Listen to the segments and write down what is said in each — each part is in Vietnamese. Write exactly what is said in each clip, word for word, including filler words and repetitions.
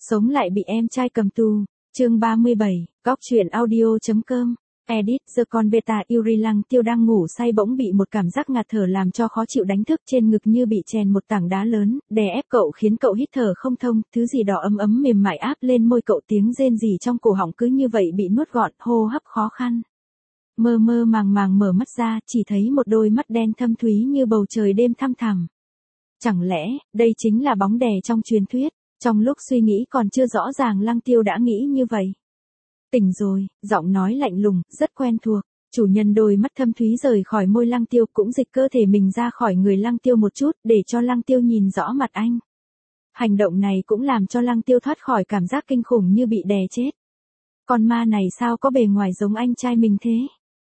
Sống lại bị em trai cầm tù. Chương ba mươi bảy, góc truyện audio.com. Edit, giờ con beta Yuri Lăng Tiêu đang ngủ say bỗng bị một cảm giác ngạt thở làm cho khó chịu đánh thức, trên ngực như bị chèn một tảng đá lớn, đè ép cậu khiến cậu hít thở không thông, thứ gì đó ấm ấm mềm mại áp lên môi cậu, tiếng rên rỉ trong cổ họng cứ như vậy bị nuốt gọn, hô hấp khó khăn. Mơ mơ màng màng mở mắt ra, chỉ thấy một đôi mắt đen thâm thúy như bầu trời đêm thăm thẳm. Chẳng lẽ, đây chính là bóng đè trong truyền thuyết? Trong lúc suy nghĩ còn chưa rõ ràng, Lăng Tiêu đã nghĩ như vậy. Tỉnh rồi, giọng nói lạnh lùng, rất quen thuộc. Chủ nhân đôi mắt thâm thúy rời khỏi môi Lăng Tiêu, cũng dịch cơ thể mình ra khỏi người Lăng Tiêu một chút, để cho Lăng Tiêu nhìn rõ mặt anh. Hành động này cũng làm cho Lăng Tiêu thoát khỏi cảm giác kinh khủng như bị đè chết. Con ma này sao có bề ngoài giống anh trai mình thế?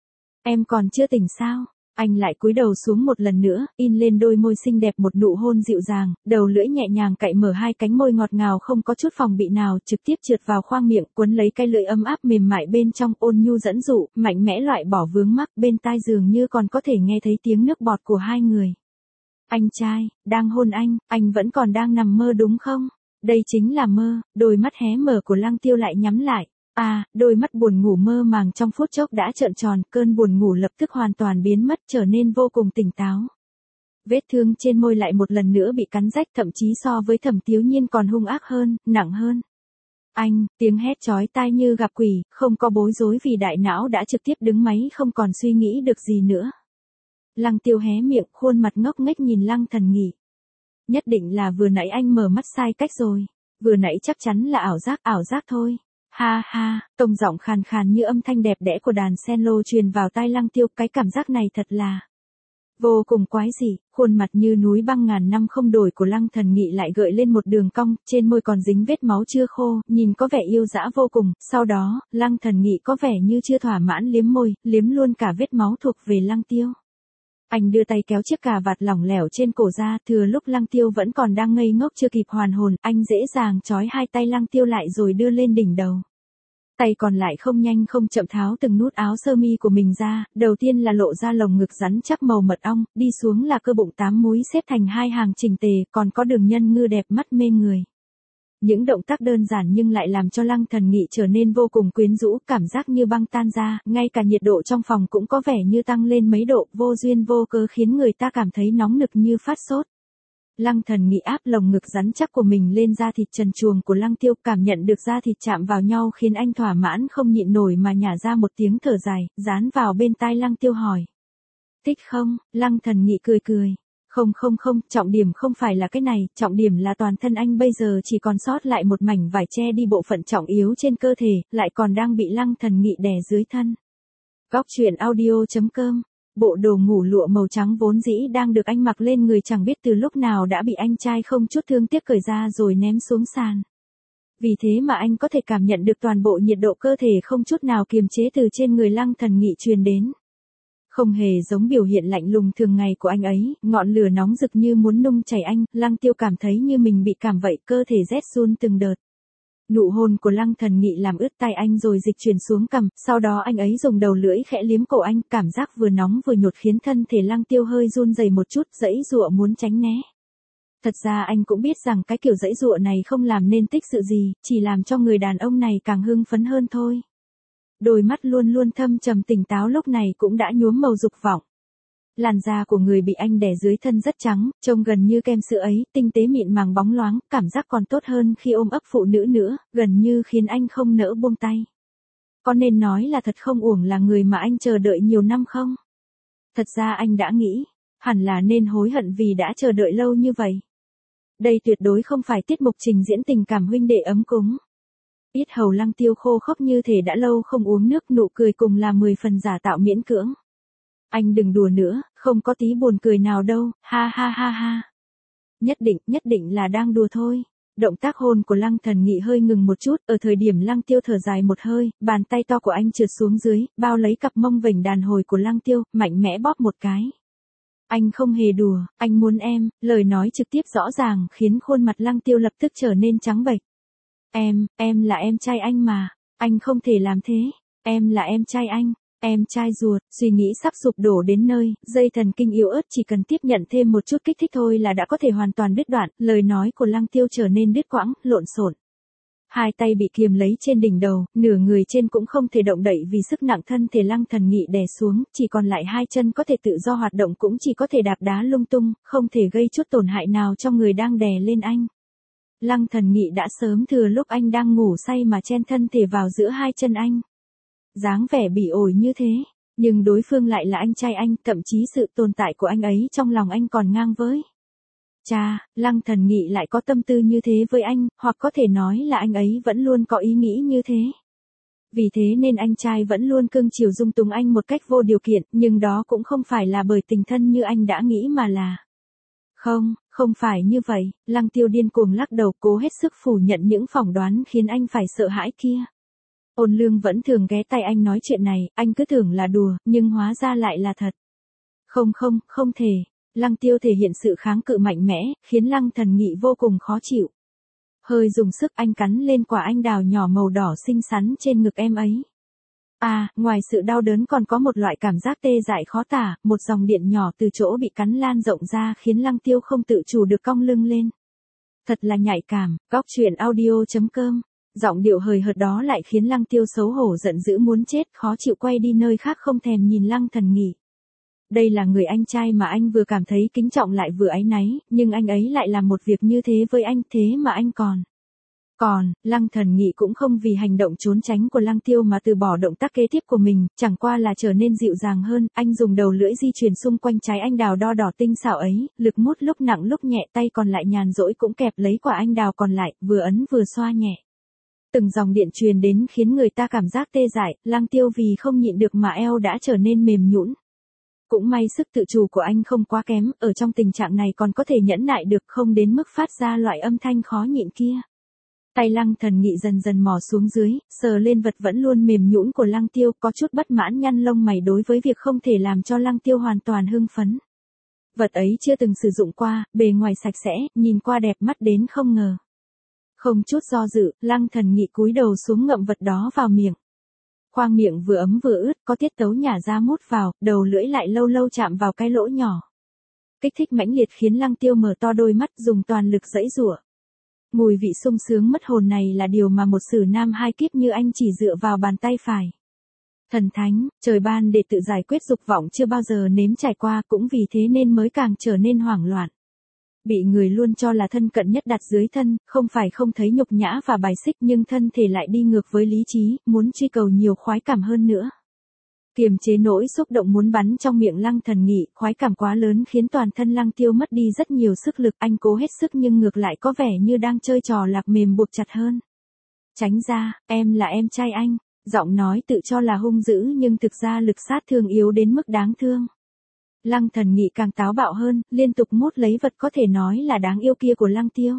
Em còn chưa tỉnh sao? Anh lại cúi đầu xuống một lần nữa, in lên đôi môi xinh đẹp một nụ hôn dịu dàng, đầu lưỡi nhẹ nhàng cạy mở hai cánh môi ngọt ngào không có chút phòng bị nào, trực tiếp trượt vào khoang miệng, cuốn lấy cái lưỡi ấm áp mềm mại bên trong, ôn nhu dẫn dụ, mạnh mẽ loại bỏ vướng mắc, bên tai dường như còn có thể nghe thấy tiếng nước bọt của hai người. Anh trai, đang hôn anh, anh vẫn còn đang nằm mơ đúng không? Đây chính là mơ. Đôi mắt hé mở của Lăng Tiêu lại nhắm lại. À, đôi mắt buồn ngủ mơ màng trong phút chốc đã trợn tròn, cơn buồn ngủ lập tức hoàn toàn biến mất, trở nên vô cùng tỉnh táo. Vết thương trên môi lại một lần nữa bị cắn rách, thậm chí so với Thẩm Tiếu Nhiên còn hung ác hơn, nặng hơn. Anh, tiếng hét chói tai như gặp quỷ, không có bối rối vì đại não đã trực tiếp đứng máy, không còn suy nghĩ được gì nữa. Lăng Tiêu hé miệng, khuôn mặt ngốc nghếch nhìn Lăng Thần Nghị. Nhất định là vừa nãy anh mở mắt sai cách rồi, vừa nãy chắc chắn là ảo giác, ảo giác thôi. Ha ha, tông giọng khàn khàn như âm thanh đẹp đẽ của đàn cello truyền vào tai Lăng Tiêu, cái cảm giác này thật là vô cùng quái dị. Khuôn mặt như núi băng ngàn năm không đổi của Lăng Thần Nghị lại gợi lên một đường cong, trên môi còn dính vết máu chưa khô, nhìn có vẻ yêu dã vô cùng. Sau đó, Lăng Thần Nghị có vẻ như chưa thỏa mãn liếm môi, liếm luôn cả vết máu thuộc về Lăng Tiêu. Anh đưa tay kéo chiếc cà vạt lỏng lẻo trên cổ ra, thừa lúc Lăng Tiêu vẫn còn đang ngây ngốc chưa kịp hoàn hồn, anh dễ dàng trói hai tay Lăng Tiêu lại rồi đưa lên đỉnh đầu. Tay còn lại không nhanh không chậm tháo từng nút áo sơ mi của mình ra, đầu tiên là lộ ra lồng ngực rắn chắc màu mật ong, đi xuống là cơ bụng tám múi xếp thành hai hàng chỉnh tề, còn có đường nhân ngư đẹp mắt mê người. Những động tác đơn giản nhưng lại làm cho Lăng Thần Nghị trở nên vô cùng quyến rũ, cảm giác như băng tan ra, ngay cả nhiệt độ trong phòng cũng có vẻ như tăng lên mấy độ, vô duyên vô cớ khiến người ta cảm thấy nóng nực như phát sốt. Lăng Thần Nghị áp lồng ngực rắn chắc của mình lên da thịt trần truồng của Lăng Tiêu, cảm nhận được da thịt chạm vào nhau khiến anh thỏa mãn không nhịn nổi mà nhả ra một tiếng thở dài, dán vào bên tai Lăng Tiêu hỏi. Thích không? Lăng Thần Nghị cười cười. Không không không, trọng điểm không phải là cái này, trọng điểm là toàn thân anh bây giờ chỉ còn sót lại một mảnh vải che đi bộ phận trọng yếu trên cơ thể, lại còn đang bị Lăng Thần Nghị đè dưới thân. Góc truyện audio.com. Bộ đồ ngủ lụa màu trắng vốn dĩ đang được anh mặc lên người chẳng biết từ lúc nào đã bị anh trai không chút thương tiếc cởi ra rồi ném xuống sàn. Vì thế mà anh có thể cảm nhận được toàn bộ nhiệt độ cơ thể không chút nào kiềm chế từ trên người Lăng Thần Nghị truyền đến. Không hề giống biểu hiện lạnh lùng thường ngày của anh ấy, ngọn lửa nóng rực như muốn nung chảy anh, Lăng Tiêu cảm thấy như mình bị cảm vậy, cơ thể rét run từng đợt. Nụ hôn của Lăng Thần Nghị làm ướt tay anh rồi dịch chuyển xuống cằm, sau đó anh ấy dùng đầu lưỡi khẽ liếm cổ anh, cảm giác vừa nóng vừa nhột khiến thân thể Lăng Tiêu hơi run rẩy một chút, giãy giụa muốn tránh né. Thật ra anh cũng biết rằng cái kiểu giãy giụa này không làm nên tích sự gì, chỉ làm cho người đàn ông này càng hưng phấn hơn thôi. Đôi mắt luôn luôn thâm trầm tỉnh táo lúc này cũng đã nhuốm màu dục vọng. Làn da của người bị anh đè dưới thân rất trắng, trông gần như kem sữa ấy, tinh tế mịn màng bóng loáng, cảm giác còn tốt hơn khi ôm ấp phụ nữ nữa, gần như khiến anh không nỡ buông tay. Có nên nói là thật không uổng là người mà anh chờ đợi nhiều năm không? Thật ra anh đã nghĩ, hẳn là nên hối hận vì đã chờ đợi lâu như vậy. Đây tuyệt đối không phải tiết mục trình diễn tình cảm huynh đệ ấm cúng. Yết hầu Lăng Tiêu khô khốc như thể đã lâu không uống nước, nụ cười cùng là mười phần giả tạo miễn cưỡng. Anh đừng đùa nữa, không có tí buồn cười nào đâu, ha ha ha ha. Nhất định, nhất định là đang đùa thôi. Động tác hôn của Lăng Thần Nghị hơi ngừng một chút, ở thời điểm Lăng Tiêu thở dài một hơi, bàn tay to của anh trượt xuống dưới, bao lấy cặp mông vểnh đàn hồi của Lăng Tiêu, mạnh mẽ bóp một cái. Anh không hề đùa, anh muốn em, lời nói trực tiếp rõ ràng khiến khuôn mặt Lăng Tiêu lập tức trở nên trắng bệch. Em, em là em trai anh mà, anh không thể làm thế, em là em trai anh. Em trai ruột, suy nghĩ sắp sụp đổ đến nơi, dây thần kinh yếu ớt chỉ cần tiếp nhận thêm một chút kích thích thôi là đã có thể hoàn toàn đứt đoạn, lời nói của Lăng Tiêu trở nên đứt quãng, lộn xộn. Hai tay bị kiềm lấy trên đỉnh đầu, nửa người trên cũng không thể động đậy vì sức nặng thân thể Lăng Thần Nghị đè xuống, chỉ còn lại hai chân có thể tự do hoạt động cũng chỉ có thể đạp đá lung tung, không thể gây chút tổn hại nào cho người đang đè lên anh. Lăng Thần Nghị đã sớm thừa lúc anh đang ngủ say mà chen thân thể vào giữa hai chân anh. Dáng vẻ bỉ ổi như thế, nhưng đối phương lại là anh trai anh, thậm chí sự tồn tại của anh ấy trong lòng anh còn ngang với. Chà, Lăng Thần Nghị lại có tâm tư như thế với anh, hoặc có thể nói là anh ấy vẫn luôn có ý nghĩ như thế. Vì thế nên anh trai vẫn luôn cưng chiều dung túng anh một cách vô điều kiện, nhưng đó cũng không phải là bởi tình thân như anh đã nghĩ mà là. Không, không phải như vậy, Lăng Tiêu điên cuồng lắc đầu cố hết sức phủ nhận những phỏng đoán khiến anh phải sợ hãi kia. Ôn Lương vẫn thường ghé tay anh nói chuyện này, anh cứ tưởng là đùa, nhưng hóa ra lại là thật. Không không, không thể. Lăng Tiêu thể hiện sự kháng cự mạnh mẽ, khiến Lăng Thần Nghị vô cùng khó chịu. Hơi dùng sức anh cắn lên quả anh đào nhỏ màu đỏ xinh xắn trên ngực em ấy. À, ngoài sự đau đớn còn có một loại cảm giác tê dại khó tả, một dòng điện nhỏ từ chỗ bị cắn lan rộng ra khiến Lăng Tiêu không tự chủ được cong lưng lên. Thật là nhạy cảm, góc truyện audio chấm com. Giọng điệu hời hợt đó lại khiến Lăng Tiêu xấu hổ giận dữ muốn chết, khó chịu quay đi nơi khác không thèm nhìn Lăng Thần Nghị. Đây là người anh trai mà anh vừa cảm thấy kính trọng lại vừa áy náy, nhưng anh ấy lại làm một việc như thế với anh, thế mà anh còn. Còn, Lăng Thần Nghị cũng không vì hành động trốn tránh của Lăng Tiêu mà từ bỏ động tác kế tiếp của mình, chẳng qua là trở nên dịu dàng hơn, anh dùng đầu lưỡi di chuyển xung quanh trái anh đào đo đỏ tinh xảo ấy, lực mút lúc nặng lúc nhẹ, tay còn lại nhàn rỗi cũng kẹp lấy quả anh đào còn lại, vừa ấn vừa xoa nhẹ. Từng dòng điện truyền đến khiến người ta cảm giác tê dại, Lăng Tiêu vì không nhịn được mà eo đã trở nên mềm nhũn. Cũng may sức tự chủ của anh không quá kém, ở trong tình trạng này còn có thể nhẫn nại được không đến mức phát ra loại âm thanh khó nhịn kia. Tay Lăng Thần Nghị dần dần mò xuống dưới, sờ lên vật vẫn luôn mềm nhũn của Lăng Tiêu, có chút bất mãn nhăn lông mày đối với việc không thể làm cho Lăng Tiêu hoàn toàn hưng phấn. Vật ấy chưa từng sử dụng qua, bề ngoài sạch sẽ, nhìn qua đẹp mắt đến không ngờ. Không chút do dự, Lăng Thần Nghị cúi đầu xuống ngậm vật đó vào miệng. Khoang miệng vừa ấm vừa ướt, có tiết tấu nhả ra mút vào, đầu lưỡi lại lâu lâu chạm vào cái lỗ nhỏ. Kích thích mãnh liệt khiến Lăng Tiêu mở to đôi mắt dùng toàn lực giãy giụa. Mùi vị sung sướng mất hồn này là điều mà một sử nam hai kiếp như anh chỉ dựa vào bàn tay phải. Thần thánh, trời ban để tự giải quyết dục vọng chưa bao giờ nếm trải qua, cũng vì thế nên mới càng trở nên hoảng loạn. Bị người luôn cho là thân cận nhất đặt dưới thân, không phải không thấy nhục nhã và bài xích nhưng thân thể lại đi ngược với lý trí, muốn truy cầu nhiều khoái cảm hơn nữa. Kiềm chế nỗi xúc động muốn bắn trong miệng Lăng Thần Nghị, khoái cảm quá lớn khiến toàn thân Lăng Tiêu mất đi rất nhiều sức lực, anh cố hết sức nhưng ngược lại có vẻ như đang chơi trò lạc mềm buộc chặt hơn. Tránh ra, em là em trai anh, giọng nói tự cho là hung dữ nhưng thực ra lực sát thương yếu đến mức đáng thương. Lăng Thần Nghị càng táo bạo hơn, liên tục mút lấy vật có thể nói là đáng yêu kia của Lăng Tiêu.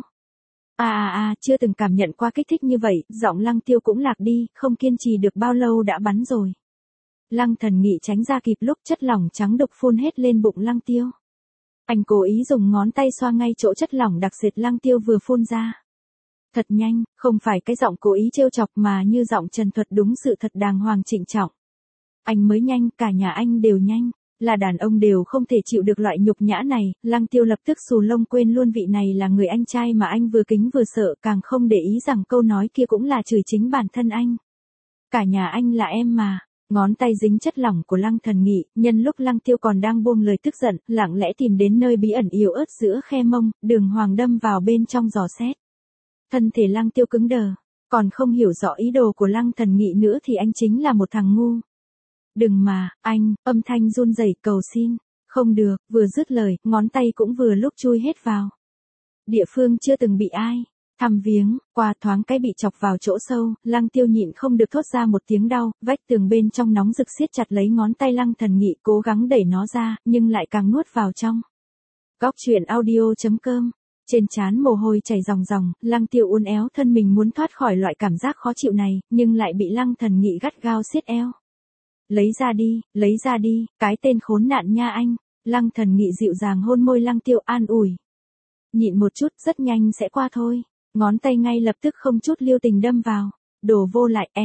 À à à, chưa từng cảm nhận qua kích thích như vậy, giọng Lăng Tiêu cũng lạc đi, không kiên trì được bao lâu đã bắn rồi. Lăng Thần Nghị tránh ra kịp lúc chất lỏng trắng đục phun hết lên bụng Lăng Tiêu. Anh cố ý dùng ngón tay xoa ngay chỗ chất lỏng đặc sệt Lăng Tiêu vừa phun ra. Thật nhanh, không phải cái giọng cố ý trêu chọc mà như giọng trần thuật đúng sự thật đàng hoàng trịnh trọng. Anh mới nhanh, cả nhà anh đều nhanh. Là đàn ông đều không thể chịu được loại nhục nhã này, Lăng Tiêu lập tức xù lông quên luôn vị này là người anh trai mà anh vừa kính vừa sợ, càng không để ý rằng câu nói kia cũng là chửi chính bản thân anh. Cả nhà anh là em mà. Ngón tay dính chất lỏng của Lăng Thần Nghị, nhân lúc Lăng Tiêu còn đang buông lời tức giận, lặng lẽ tìm đến nơi bí ẩn yếu ớt giữa khe mông, đường hoàng đâm vào bên trong dò xét. Thân thể Lăng Tiêu cứng đờ, còn không hiểu rõ ý đồ của Lăng Thần Nghị nữa thì anh chính là một thằng ngu. Đừng mà, anh, âm thanh run rẩy cầu xin. Không được, vừa dứt lời, ngón tay cũng vừa lúc chui hết vào. Địa phương chưa từng bị ai thăm viếng, qua thoáng cái bị chọc vào chỗ sâu, Lăng Tiêu nhịn không được thốt ra một tiếng đau, vách tường bên trong nóng rực siết chặt lấy ngón tay Lăng Thần Nghị cố gắng đẩy nó ra, nhưng lại càng nuốt vào trong. Góc truyện audio chấm com. Trên trán mồ hôi chảy ròng ròng, Lăng Tiêu uốn éo thân mình muốn thoát khỏi loại cảm giác khó chịu này, nhưng lại bị Lăng Thần Nghị gắt gao siết eo. Lấy ra đi, lấy ra đi, cái tên khốn nạn nha anh. Lăng Thần Nghị dịu dàng hôn môi Lăng Tiêu an ủi. Nhịn một chút, rất nhanh sẽ qua thôi. Ngón tay ngay lập tức không chút lưu tình đâm vào. Đồ vô lại em,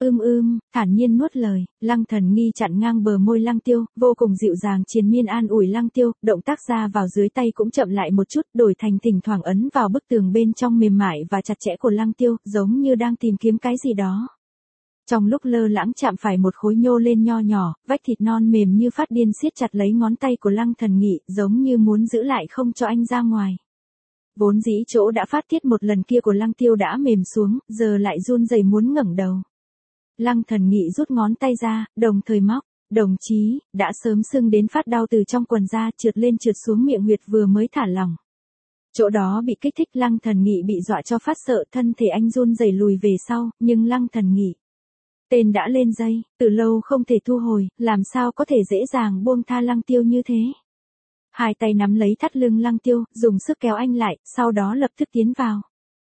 Ưm ưm, thản nhiên nuốt lời, Lăng Thần Nghi chặn ngang bờ môi Lăng Tiêu, vô cùng dịu dàng triền miên an ủi Lăng Tiêu, động tác ra vào dưới tay cũng chậm lại một chút, đổi thành thỉnh thoảng ấn vào bức tường bên trong mềm mại và chặt chẽ của Lăng Tiêu, giống như đang tìm kiếm cái gì đó. Trong lúc lơ lãng chạm phải một khối nhô lên nho nhỏ, vách thịt non mềm như phát điên siết chặt lấy ngón tay của Lăng Thần Nghị, giống như muốn giữ lại không cho anh ra ngoài. Vốn dĩ chỗ đã phát tiết một lần kia của Lăng Tiêu đã mềm xuống, giờ lại run rẩy muốn ngẩng đầu. Lăng Thần Nghị rút ngón tay ra, đồng thời móc, đồng chí, đã sớm sưng đến phát đau từ trong quần ra trượt lên trượt xuống miệng huyệt vừa mới thả lỏng. Chỗ đó bị kích thích Lăng Thần Nghị bị dọa cho phát sợ thân thể anh run rẩy lùi về sau, nhưng Lăng Thần Nghị. Tên đã lên dây, từ lâu không thể thu hồi, làm sao có thể dễ dàng buông tha Lăng Tiêu như thế. Hai tay nắm lấy thắt lưng Lăng Tiêu, dùng sức kéo anh lại, sau đó lập tức tiến vào.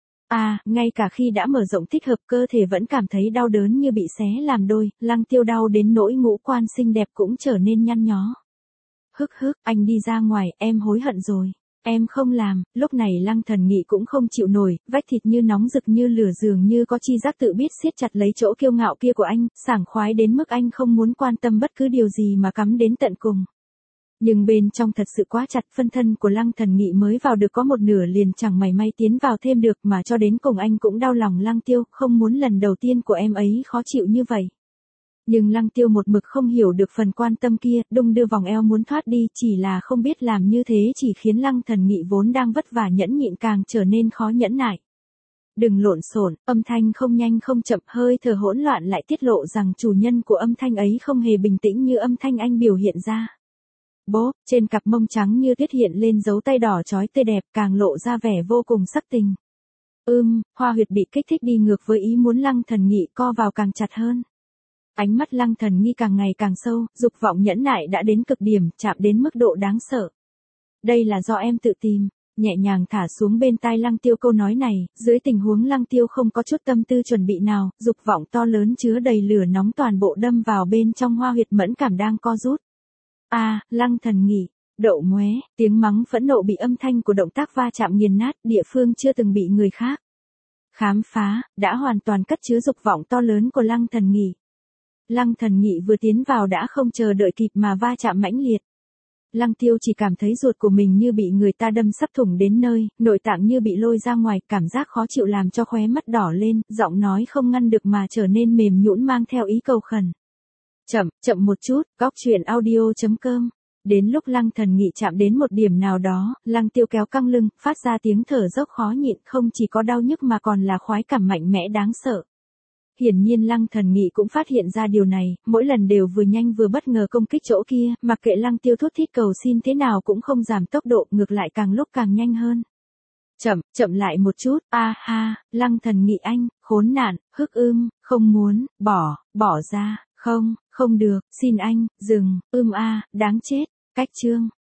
À, ngay cả khi đã mở rộng thích hợp cơ thể vẫn cảm thấy đau đớn như bị xé làm đôi, Lăng Tiêu đau đến nỗi ngũ quan xinh đẹp cũng trở nên nhăn nhó. Hức hức, anh đi ra ngoài, em hối hận rồi. Em không làm, lúc này Lăng Thần Nghị cũng không chịu nổi, vách thịt như nóng rực như lửa dường như có chi giác tự biết siết chặt lấy chỗ kiêu ngạo kia của anh, sảng khoái đến mức anh không muốn quan tâm bất cứ điều gì mà cắm đến tận cùng. Nhưng bên trong thật sự quá chặt, phân thân của Lăng Thần Nghị mới vào được có một nửa liền chẳng mảy may tiến vào thêm được mà cho đến cùng anh cũng đau lòng Lăng Tiêu, không muốn lần đầu tiên của em ấy khó chịu như vậy. Nhưng Lăng Tiêu một mực không hiểu được phần quan tâm kia, đung đưa vòng eo muốn thoát đi, chỉ là không biết làm như thế chỉ khiến Lăng Thần Nghị vốn đang vất vả nhẫn nhịn càng trở nên khó nhẫn nại. Đừng lộn xộn, âm thanh không nhanh không chậm, hơi thở hỗn loạn lại tiết lộ rằng chủ nhân của âm thanh ấy không hề bình tĩnh như âm thanh anh biểu hiện ra. Bốp, trên cặp mông trắng như tuyết hiện lên dấu tay đỏ chói tươi đẹp, càng lộ ra vẻ vô cùng sắc tình. Ưm, hoa huyệt bị kích thích đi ngược với ý muốn Lăng Thần Nghị co vào càng chặt hơn. Ánh mắt Lăng Thần Nghi càng ngày càng sâu, dục vọng nhẫn nại đã đến cực điểm, chạm đến mức độ đáng sợ. Đây là do em tự tìm, nhẹ nhàng thả xuống bên tai Lăng Tiêu câu nói này, dưới tình huống Lăng Tiêu không có chút tâm tư chuẩn bị nào, dục vọng to lớn chứa đầy lửa nóng toàn bộ đâm vào bên trong hoa huyệt mẫn cảm đang co rút. A, à, Lăng Thần Nghị, đậu móe, tiếng mắng phẫn nộ bị âm thanh của động tác va chạm nghiền nát, địa phương chưa từng bị người khác khám phá, đã hoàn toàn cất chứa dục vọng to lớn của Lăng Thần Nghị. Lăng Thần Nghị vừa tiến vào đã không chờ đợi kịp mà va chạm mãnh liệt. Lăng Tiêu chỉ cảm thấy ruột của mình như bị người ta đâm sắp thủng đến nơi, nội tạng như bị lôi ra ngoài, cảm giác khó chịu làm cho khóe mắt đỏ lên, giọng nói không ngăn được mà trở nên mềm nhũn mang theo ý cầu khẩn. Chậm, chậm một chút, góc truyện audio chấm com. Đến lúc Lăng Thần Nghị chạm đến một điểm nào đó, Lăng Tiêu kéo căng lưng, phát ra tiếng thở dốc khó nhịn, không chỉ có đau nhức mà còn là khoái cảm mạnh mẽ đáng sợ. Hiển nhiên Lăng Thần Nghị cũng phát hiện ra điều này, mỗi lần đều vừa nhanh vừa bất ngờ công kích chỗ kia, mặc kệ Lăng Tiêu thút thít cầu xin thế nào cũng không giảm tốc độ, ngược lại càng lúc càng nhanh hơn. Chậm, chậm lại một chút, a ha, Lăng Thần Nghị anh, khốn nạn, hức ưm, không muốn, bỏ, bỏ ra, không, không được, xin anh, dừng, ưm a, đáng chết, cách chương.